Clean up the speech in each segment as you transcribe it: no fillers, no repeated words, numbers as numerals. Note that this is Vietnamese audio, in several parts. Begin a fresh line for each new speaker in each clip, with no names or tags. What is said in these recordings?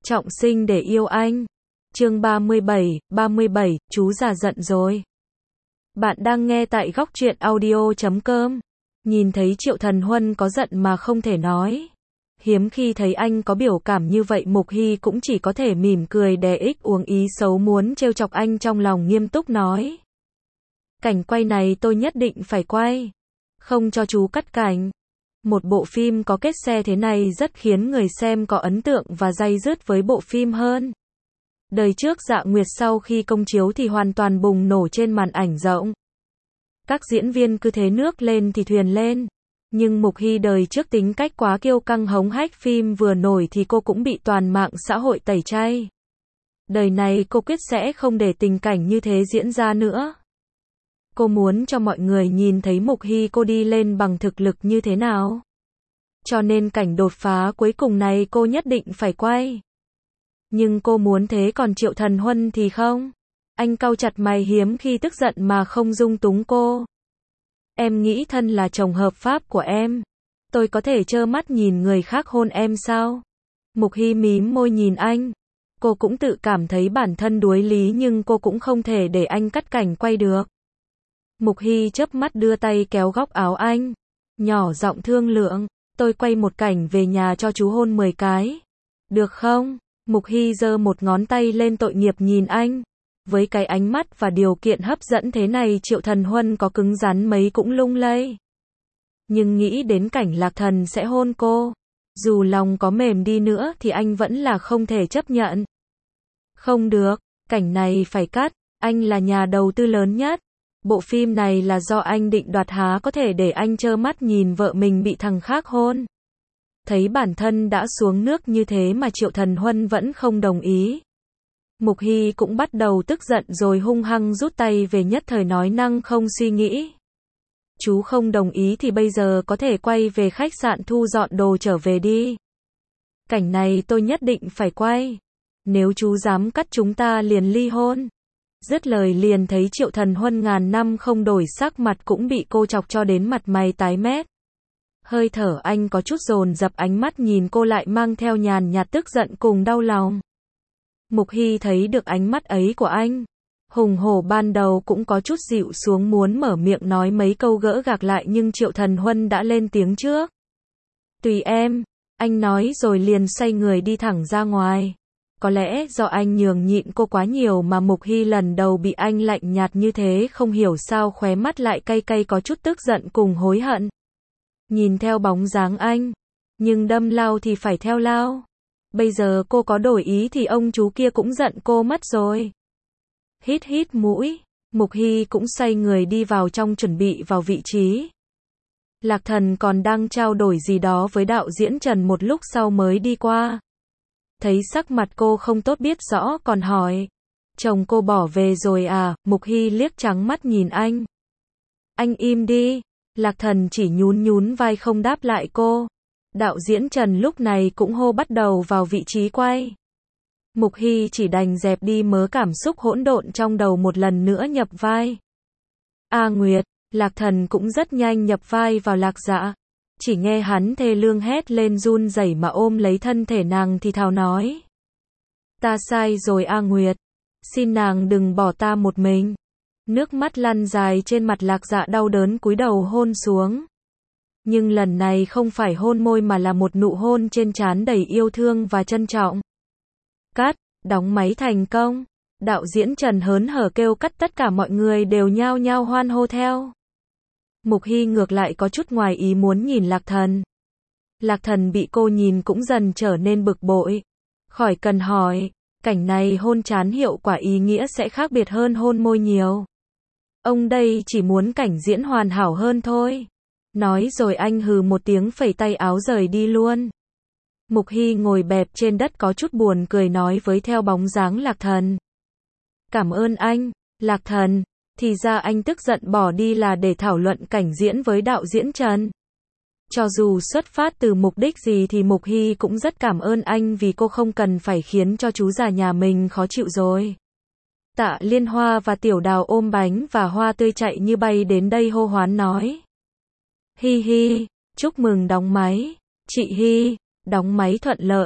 Trọng sinh để yêu anh. Chương 37, chú già giận rồi. Bạn đang nghe tại góc truyện audio.com. Nhìn thấy Triệu Thần Huân có giận mà không thể nói. Hiếm khi thấy anh có biểu cảm như vậy, Mục Hy cũng chỉ có thể mỉm cười đè ích uống ý xấu muốn trêu chọc anh, trong lòng nghiêm túc nói. Cảnh quay này tôi nhất định phải quay. Không cho chú cắt cảnh. Một bộ phim có kết xe thế này rất khiến người xem có ấn tượng và day dứt với bộ phim hơn. Đời trước Dạ Nguyệt sau khi công chiếu thì hoàn toàn bùng nổ trên màn ảnh rộng. Các diễn viên cứ thế nước lên thì thuyền lên. Nhưng Mục Hy đời trước tính cách quá kiêu căng hống hách, phim vừa nổi thì cô cũng bị toàn mạng xã hội tẩy chay. Đời này cô quyết sẽ không để tình cảnh như thế diễn ra nữa. Cô muốn cho mọi người nhìn thấy Mục Hy cô đi lên bằng thực lực như thế nào. Cho nên cảnh đột phá cuối cùng này cô nhất định phải quay. Nhưng cô muốn thế, còn Triệu Thần Huân thì không. Anh cau chặt mày, hiếm khi tức giận mà không dung túng cô. Em nghĩ thân là chồng hợp pháp của em, tôi có thể trơ mắt nhìn người khác hôn em sao? Mục Hy mím môi nhìn anh. Cô cũng tự cảm thấy bản thân đuối lý, nhưng cô cũng không thể để anh cắt cảnh quay được. Mục Hy chớp mắt đưa tay kéo góc áo anh, nhỏ giọng thương lượng, tôi quay một cảnh về nhà cho chú hôn 10 cái. Được không? Mục Hy giơ một ngón tay lên tội nghiệp nhìn anh. Với cái ánh mắt và điều kiện hấp dẫn thế này, Triệu Thần Huân có cứng rắn mấy cũng lung lay. Nhưng nghĩ đến cảnh Lạc Thần sẽ hôn cô, dù lòng có mềm đi nữa thì anh vẫn là không thể chấp nhận. Không được, cảnh này phải cắt, anh là nhà đầu tư lớn nhất. Bộ phim này là do anh định đoạt, há có thể để anh trơ mắt nhìn vợ mình bị thằng khác hôn. Thấy bản thân đã xuống nước như thế mà Triệu Thần Huân vẫn không đồng ý. Mục Hy cũng bắt đầu tức giận rồi hung hăng rút tay về, nhất thời nói năng không suy nghĩ. Chú không đồng ý thì bây giờ có thể quay về khách sạn thu dọn đồ trở về đi. Cảnh này tôi nhất định phải quay. Nếu chú dám cắt chúng ta liền ly hôn. Dứt lời liền thấy Triệu Thần Huân ngàn năm không đổi sắc mặt cũng bị cô chọc cho đến mặt mày tái mét. Hơi thở anh có chút dồn dập, ánh mắt nhìn cô lại mang theo nhàn nhạt tức giận cùng đau lòng. Mục Hy thấy được ánh mắt ấy của anh. Hùng hổ ban đầu cũng có chút dịu xuống, muốn mở miệng nói mấy câu gỡ gạc lại, nhưng Triệu Thần Huân đã lên tiếng trước. Tùy em, anh nói rồi liền xoay người đi thẳng ra ngoài. Có lẽ do anh nhường nhịn cô quá nhiều mà Mục Hy lần đầu bị anh lạnh nhạt như thế, không hiểu sao khóe mắt lại cay cay, có chút tức giận cùng hối hận. Nhìn theo bóng dáng anh, nhưng đâm lao thì phải theo lao. Bây giờ cô có đổi ý thì ông chú kia cũng giận cô mất rồi. Hít hít mũi, Mục Hy cũng xoay người đi vào trong chuẩn bị vào vị trí. Lạc Thần còn đang trao đổi gì đó với đạo diễn Trần, một lúc sau mới đi qua. Thấy sắc mặt cô không tốt biết rõ còn hỏi. Chồng cô bỏ về rồi à? Mục Hy liếc trắng mắt nhìn anh. Anh im đi. Lạc Thần chỉ nhún nhún vai không đáp lại cô. Đạo diễn Trần lúc này cũng hô bắt đầu vào vị trí quay. Mục Hy chỉ đành dẹp đi mớ cảm xúc hỗn độn trong đầu, một lần nữa nhập vai. A Nguyệt, Lạc Thần cũng rất nhanh nhập vai vào Lạc Dạ. Chỉ nghe hắn thê lương hét lên, run rẩy mà ôm lấy thân thể nàng thì thào nói. Ta sai rồi A Nguyệt. Xin nàng đừng bỏ ta một mình. Nước mắt lăn dài trên mặt Lạc Dạ, đau đớn cúi đầu hôn xuống. Nhưng lần này không phải hôn môi mà là một nụ hôn trên trán đầy yêu thương và trân trọng. Cắt, đóng máy thành công. Đạo diễn Trần hớn hở kêu cắt, tất cả mọi người đều nhao nhao hoan hô theo. Mục Hy ngược lại có chút ngoài ý muốn nhìn Lạc Thần. Lạc Thần bị cô nhìn cũng dần trở nên bực bội. Khỏi cần hỏi, cảnh này hôn trán hiệu quả ý nghĩa sẽ khác biệt hơn hôn môi nhiều. Ông đây chỉ muốn cảnh diễn hoàn hảo hơn thôi. Nói rồi anh hừ một tiếng, phẩy tay áo rời đi luôn. Mục Hy ngồi bẹp trên đất có chút buồn cười nói với theo bóng dáng Lạc Thần. Cảm ơn anh, Lạc Thần. Thì ra anh tức giận bỏ đi là để thảo luận cảnh diễn với đạo diễn Trần. Cho dù xuất phát từ mục đích gì thì Mục Hy cũng rất cảm ơn anh, vì cô không cần phải khiến cho chú già nhà mình khó chịu rồi. Tạ Liên Hoa và Tiểu Đào ôm bánh và hoa tươi chạy như bay đến đây hô hoán nói. Hi hi, chúc mừng đóng máy. Chị Hy, đóng máy thuận lợi.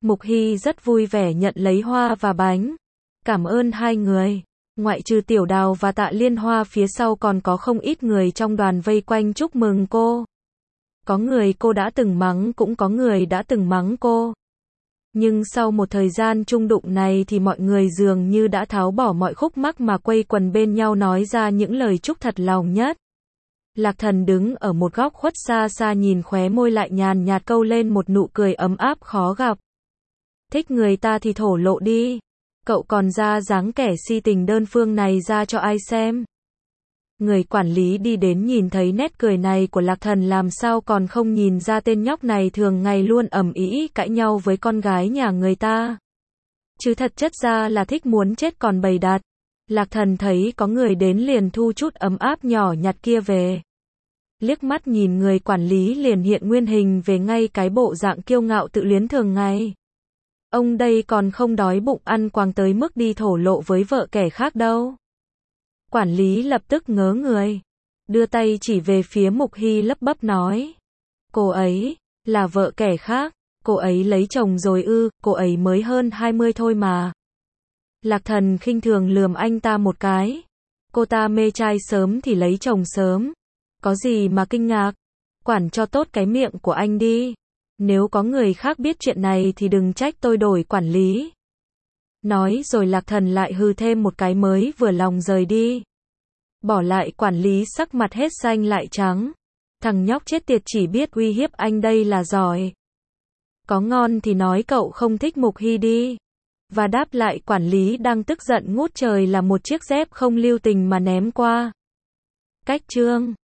Mục Hy rất vui vẻ nhận lấy hoa và bánh. Cảm ơn hai người. Ngoại trừ Tiểu Đào và Tạ Liên Hoa, phía sau còn có không ít người trong đoàn vây quanh chúc mừng cô. Có người cô đã từng mắng, cũng có người đã từng mắng cô. Nhưng sau một thời gian chung đụng này thì mọi người dường như đã tháo bỏ mọi khúc mắc mà quây quần bên nhau nói ra những lời chúc thật lòng nhất. Lạc Thần đứng ở một góc khuất xa xa nhìn, khóe môi lại nhàn nhạt câu lên một nụ cười ấm áp khó gặp. Thích người ta thì thổ lộ đi. Cậu còn ra dáng kẻ si tình đơn phương này ra cho ai xem. Người quản lý đi đến nhìn thấy nét cười này của Lạc Thần, làm sao còn không nhìn ra tên nhóc này thường ngày luôn ầm ĩ cãi nhau với con gái nhà người ta. Chứ thật chất ra là thích muốn chết còn bày đặt. Lạc Thần thấy có người đến liền thu chút ấm áp nhỏ nhặt kia về. Liếc mắt nhìn người quản lý liền hiện nguyên hình về ngay cái bộ dạng kiêu ngạo tự luyến thường ngày. Ông đây còn không đói bụng ăn quàng tới mức đi thổ lộ với vợ kẻ khác đâu. Quản lý lập tức ngớ người, đưa tay chỉ về phía Mục Hy lắp bắp nói. Cô ấy, là vợ kẻ khác, cô ấy lấy chồng rồi ư, cô ấy mới hơn 20 thôi mà. Lạc Thần khinh thường lườm anh ta một cái. Cô ta mê trai sớm thì lấy chồng sớm. Có gì mà kinh ngạc, quản cho tốt cái miệng của anh đi. Nếu có người khác biết chuyện này thì đừng trách tôi đổi quản lý. Nói rồi Lạc Thần lại hừ thêm một cái mới vừa lòng rời đi. Bỏ lại quản lý sắc mặt hết xanh lại trắng. Thằng nhóc chết tiệt chỉ biết uy hiếp anh đây là giỏi. Có ngon thì nói cậu không thích Mục Hy đi. Và đáp lại quản lý đang tức giận ngút trời là một chiếc dép không lưu tình mà ném qua. Cách chương